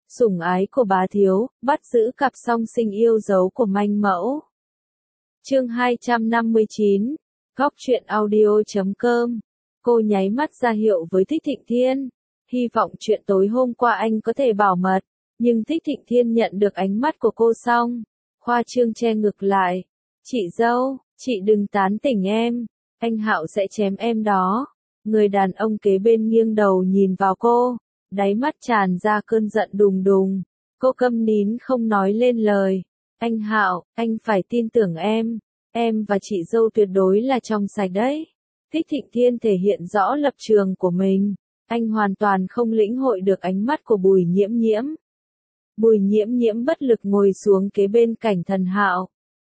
Sủng ái của bá thiếu, bắt giữ cặp song sinh yêu dấu của manh mẫu. Chương 259, Góc truyện audio.com. Cô nháy mắt ra hiệu với Thích Thịnh Thiên, hy vọng chuyện tối hôm qua anh có thể bảo mật, nhưng Thích Thịnh Thiên nhận được ánh mắt của cô xong, khoa trương che ngực lại. Chị dâu, chị đừng tán tỉnh em, anh Hạo sẽ chém em đó. Người đàn ông kế bên nghiêng đầu nhìn vào cô, đáy mắt tràn ra cơn giận đùng đùng. Cô câm nín không nói lên lời. Anh Hạo, anh phải tin tưởng em và chị dâu tuyệt đối là trong sạch đấy. Thích Thịnh Thiên thể hiện rõ lập trường của mình, anh hoàn toàn không lĩnh hội được ánh mắt của Bùi Nhiễm Nhiễm. Bùi Nhiễm Nhiễm bất lực ngồi xuống kế bên Cảnh Thần Hạo.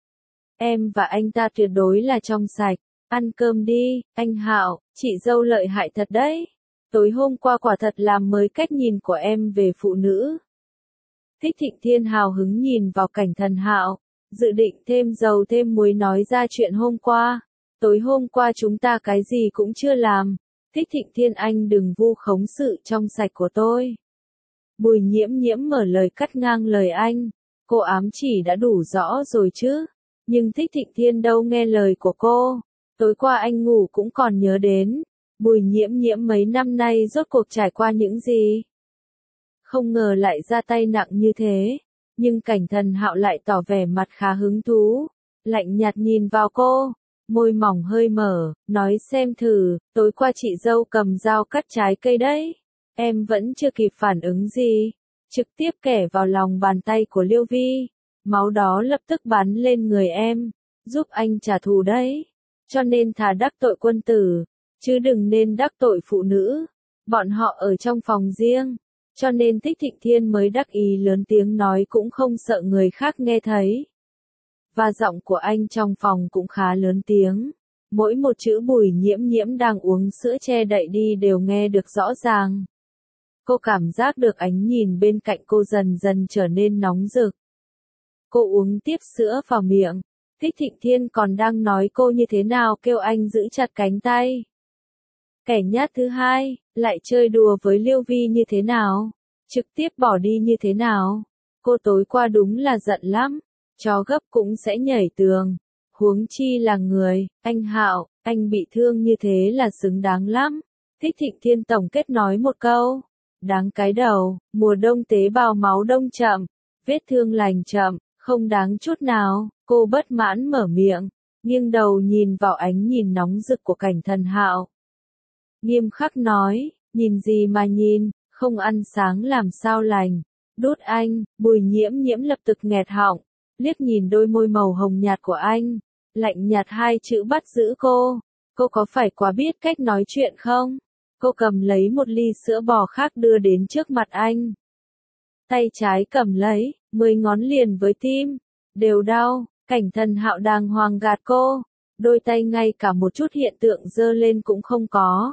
Em và anh ta tuyệt đối là trong sạch, ăn cơm đi, anh Hạo, chị dâu lợi hại thật đấy. Tối hôm qua quả thật làm mới cách nhìn của em về phụ nữ. Thích Thịnh Thiên hào hứng nhìn vào Cảnh Thần Hạo, dự định thêm dầu thêm muối nói ra chuyện hôm qua. Tối hôm qua chúng ta cái gì cũng chưa làm. Thích Thịnh Thiên anh đừng vu khống sự trong sạch của tôi. Bùi Nhiễm Nhiễm mở lời cắt ngang lời anh. Cô ám chỉ đã đủ rõ rồi chứ. Nhưng Thích Thịnh Thiên đâu nghe lời của cô. Tối qua anh ngủ cũng còn nhớ đến. Bùi Nhiễm Nhiễm mấy năm nay rốt cuộc trải qua những gì? Không ngờ lại ra tay nặng như thế. Nhưng Cảnh Thần Hạo lại tỏ vẻ mặt khá hứng thú. Lạnh nhạt nhìn vào cô. Môi mỏng hơi mở, nói xem thử, tối qua chị dâu cầm dao cắt trái cây đấy. Em vẫn chưa kịp phản ứng gì. Trực tiếp kẻ vào lòng bàn tay của Liêu Vi. Máu đó lập tức bắn lên người em. Giúp anh trả thù đấy. Cho nên thà đắc tội quân tử, chứ đừng nên đắc tội phụ nữ. Bọn họ ở trong phòng riêng. Cho nên Thích Thịnh Thiên mới đắc ý lớn tiếng nói cũng không sợ người khác nghe thấy. Và giọng của anh trong phòng cũng khá lớn tiếng. Mỗi một chữ Bùi Nhiễm Nhiễm đang uống sữa che đậy đi đều nghe được rõ ràng. Cô cảm giác được ánh nhìn bên cạnh cô dần dần trở nên nóng rực. Cô uống tiếp sữa vào miệng. Thích Thịnh Thiên còn đang nói cô như thế nào kêu anh giữ chặt cánh tay. Kẻ nhát thứ hai, lại chơi đùa với Liêu Vi như thế nào? Trực tiếp bỏ đi như thế nào? Cô tối qua đúng là giận lắm. Chó gấp cũng sẽ nhảy tường. Huống chi là người, anh Hạo, anh bị thương như thế là xứng đáng lắm. Thích Thịnh Thiên tổng kết nói một câu. Đáng cái đầu, mùa đông tế bào máu đông chậm, vết thương lành chậm, không đáng chút nào. Cô bất mãn mở miệng, nghiêng đầu nhìn vào ánh nhìn nóng rực của Cảnh Thần Hạo. Nghiêm khắc nói, nhìn gì mà nhìn, không ăn sáng làm sao lành. Đút anh, Bùi Nhiễm Nhiễm lập tức nghẹt họng, liếc nhìn đôi môi màu hồng nhạt của anh, lạnh nhạt hai chữ bắt giữ cô. Cô có phải quá biết cách nói chuyện không? Cô cầm lấy một ly sữa bò khác đưa đến trước mặt anh. Tay trái cầm lấy, 10 ngón liền với tim, đều đau. Cảnh Thần Hạo đàng hoàng gạt cô, đôi tay ngay cả một chút hiện tượng giơ lên cũng không có.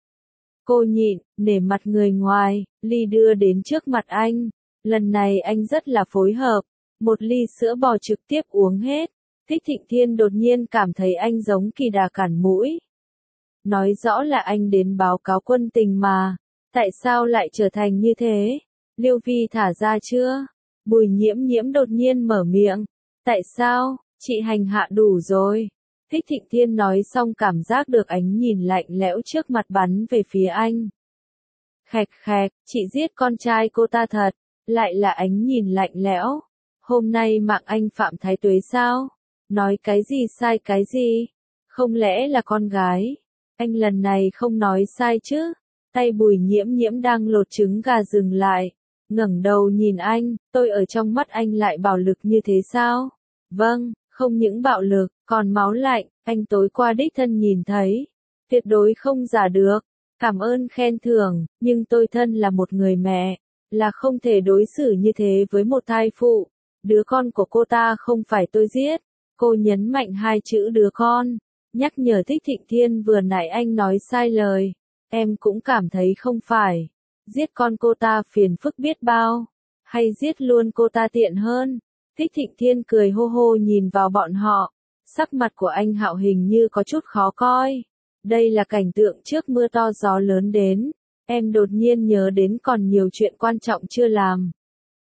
Cô nhịn, nể mặt người ngoài, ly đưa đến trước mặt anh. Lần này anh rất là phối hợp, một ly sữa bò trực tiếp uống hết. Thích Thịnh Thiên đột nhiên cảm thấy anh giống kỳ đà cản mũi. Nói rõ là anh đến báo cáo quân tình mà, tại sao lại trở thành như thế? Liêu Vi thả ra chưa? Bùi Nhiễm Nhiễm đột nhiên mở miệng. Tại sao? Chị hành hạ đủ rồi. Thích Thịnh Thiên nói xong cảm giác được ánh nhìn lạnh lẽo trước mặt bắn về phía anh. Khẹt khẹt, chị giết con trai cô ta thật, lại là ánh nhìn lạnh lẽo. Hôm nay mạng anh Phạm Thái Tuế sao? Nói cái gì sai cái gì? Không lẽ là con gái? Anh lần này không nói sai chứ? Tay Bùi Nhiễm Nhiễm đang lột trứng gà dừng lại. Ngẩng đầu nhìn anh, tôi ở trong mắt anh lại bạo lực như thế sao? Vâng, không những bạo lực, còn máu lạnh, anh tối qua đích thân nhìn thấy. Tuyệt đối không giả được. Cảm ơn khen thưởng, nhưng tôi thân là một người mẹ, là không thể đối xử như thế với một thai phụ. Đứa con của cô ta không phải tôi giết. Cô nhấn mạnh hai chữ đứa con, nhắc nhở Thích Thịnh Thiên vừa nãy anh nói sai lời. Em cũng cảm thấy không phải. Giết con cô ta phiền phức biết bao, hay giết luôn cô ta tiện hơn. Thích Thịnh Thiên cười hô hô nhìn vào bọn họ. Sắc mặt của anh Hạo hình như có chút khó coi. Đây là cảnh tượng trước mưa to gió lớn đến. Em đột nhiên nhớ đến còn nhiều chuyện quan trọng chưa làm.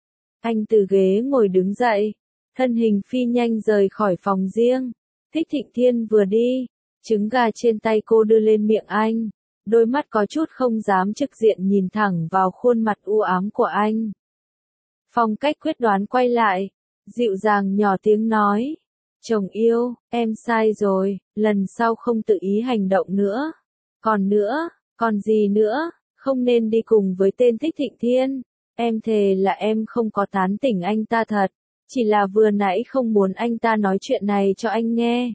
Anh từ ghế ngồi đứng dậy, thân hình phi nhanh rời khỏi phòng riêng. Thích Thịnh Thiên vừa đi, trứng gà trên tay cô đưa lên miệng anh, đôi mắt có chút không dám trực diện nhìn thẳng vào khuôn mặt u ám của anh. Phong Cách quyết đoán quay lại, dịu dàng nhỏ tiếng nói, chồng yêu, em sai rồi, lần sau không tự ý hành động nữa. Còn gì nữa, không nên đi cùng với tên Thích Thịnh Thiên. Em thề là em không có tán tỉnh anh ta thật, chỉ là vừa nãy không muốn anh ta nói chuyện này cho anh nghe.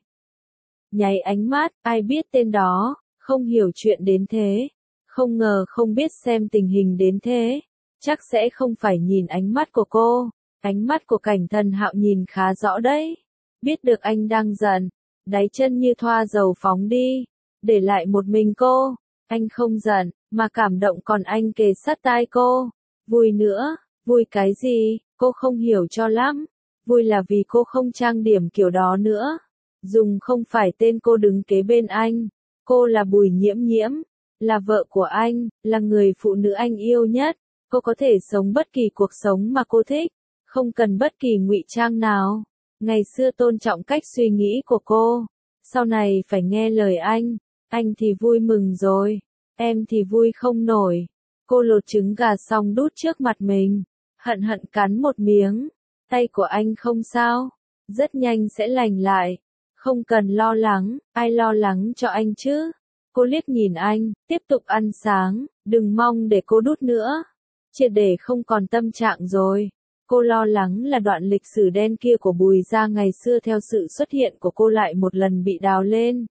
Nháy ánh mắt, ai biết tên đó, không hiểu chuyện đến thế, không ngờ không biết xem tình hình đến thế, chắc sẽ không phải nhìn ánh mắt của cô. Ánh mắt của Cảnh Thần Hạo nhìn khá rõ đấy, biết được anh đang giận, đáy chân như thoa dầu phóng đi, để lại một mình cô. Anh không giận, mà cảm động còn anh kề sát tai cô. Vui nữa, vui cái gì, cô không hiểu cho lắm. Vui là vì cô không trang điểm kiểu đó nữa. Dùng không phải tên cô đứng kế bên anh. Cô là Bùi Nhiễm Nhiễm, là vợ của anh, là người phụ nữ anh yêu nhất. Cô có thể sống bất kỳ cuộc sống mà cô thích, không cần bất kỳ ngụy trang nào. Ngày xưa tôn trọng cách suy nghĩ của cô, sau này phải nghe lời anh thì vui mừng rồi, em thì vui không nổi. Cô lột trứng gà xong đút trước mặt mình, hận hận cắn một miếng. Tay của anh không sao, rất nhanh sẽ lành lại, không cần lo lắng, ai lo lắng cho anh chứ. Cô liếc nhìn anh, tiếp tục ăn sáng, đừng mong để cô đút nữa, triệt để không còn tâm trạng rồi. Cô lo lắng là đoạn lịch sử đen kia của Bùi gia ngày xưa theo sự xuất hiện của cô lại một lần bị đào lên.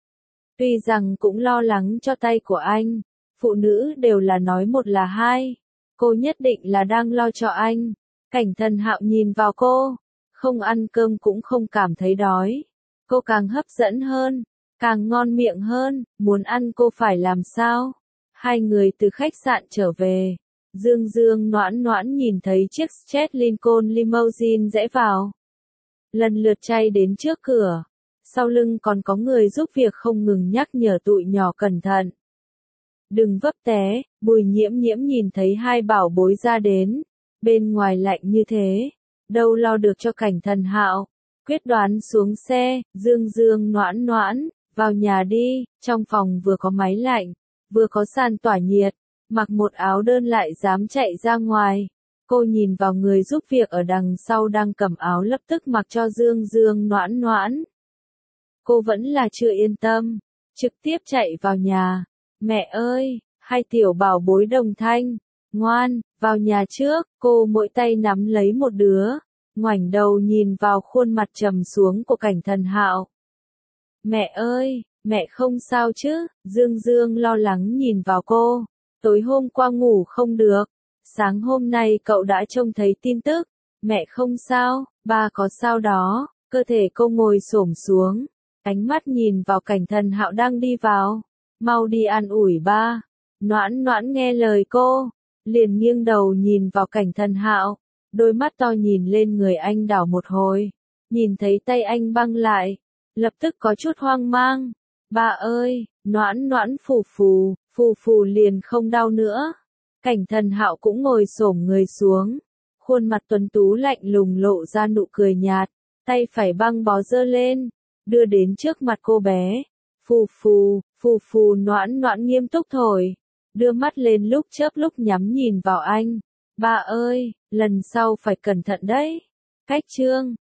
Tuy rằng cũng lo lắng cho tay của anh, phụ nữ đều là nói một là hai, cô nhất định là đang lo cho anh. Cảnh Thần Hạo nhìn vào cô, không ăn cơm cũng không cảm thấy đói. Cô càng hấp dẫn hơn, càng ngon miệng hơn, muốn ăn cô phải làm sao? Hai người từ khách sạn trở về. Dương Dương Noãn Noãn nhìn thấy chiếc Jet Lincoln limousine rẽ vào, lần lượt chạy đến trước cửa, sau lưng còn có người giúp việc không ngừng nhắc nhở tụi nhỏ cẩn thận. Đừng vấp té. Bùi Nhiễm Nhiễm nhìn thấy hai bảo bối ra đến, bên ngoài lạnh như thế, đâu lo được cho Cảnh Thần Hạo, quyết đoán xuống xe. Dương Dương Noãn Noãn, vào nhà đi, trong phòng vừa có máy lạnh, vừa có sàn tỏa nhiệt. Mặc một áo đơn lại dám chạy ra ngoài. Cô nhìn vào người giúp việc ở đằng sau đang cầm áo lập tức mặc cho Dương Dương Noãn Noãn. Cô vẫn là chưa yên tâm, trực tiếp chạy vào nhà. Mẹ ơi, hai tiểu bảo bối Đồng Thanh, ngoan, vào nhà trước. Cô mỗi tay nắm lấy một đứa, ngoảnh đầu nhìn vào khuôn mặt trầm xuống của Cảnh Thần Hạo. Mẹ ơi, mẹ không sao chứ? Dương Dương lo lắng nhìn vào cô. Tối hôm qua ngủ không được, sáng hôm nay cậu đã trông thấy tin tức. Mẹ không sao, ba có sao đó. Cơ thể cô ngồi xổm xuống, ánh mắt nhìn vào Cảnh Thần Hạo đang đi vào. Mau đi an ủi ba. Noãn Noãn nghe lời cô, liền nghiêng đầu nhìn vào Cảnh Thần Hạo, đôi mắt to nhìn lên người anh đảo một hồi, nhìn thấy tay anh băng lại, lập tức có chút hoang mang. Ba ơi, Noãn Noãn phù phù liền không đau nữa. Cảnh Thần Hạo cũng ngồi xổm người xuống, khuôn mặt tuấn tú lạnh lùng lộ ra nụ cười nhạt, tay phải băng bó giơ lên, đưa đến trước mặt cô bé. Phù phù Noãn Noãn nghiêm túc thổi, đưa mắt lên lúc chớp lúc nhắm nhìn vào anh. Ba ơi, lần sau phải cẩn thận đấy. Cách chương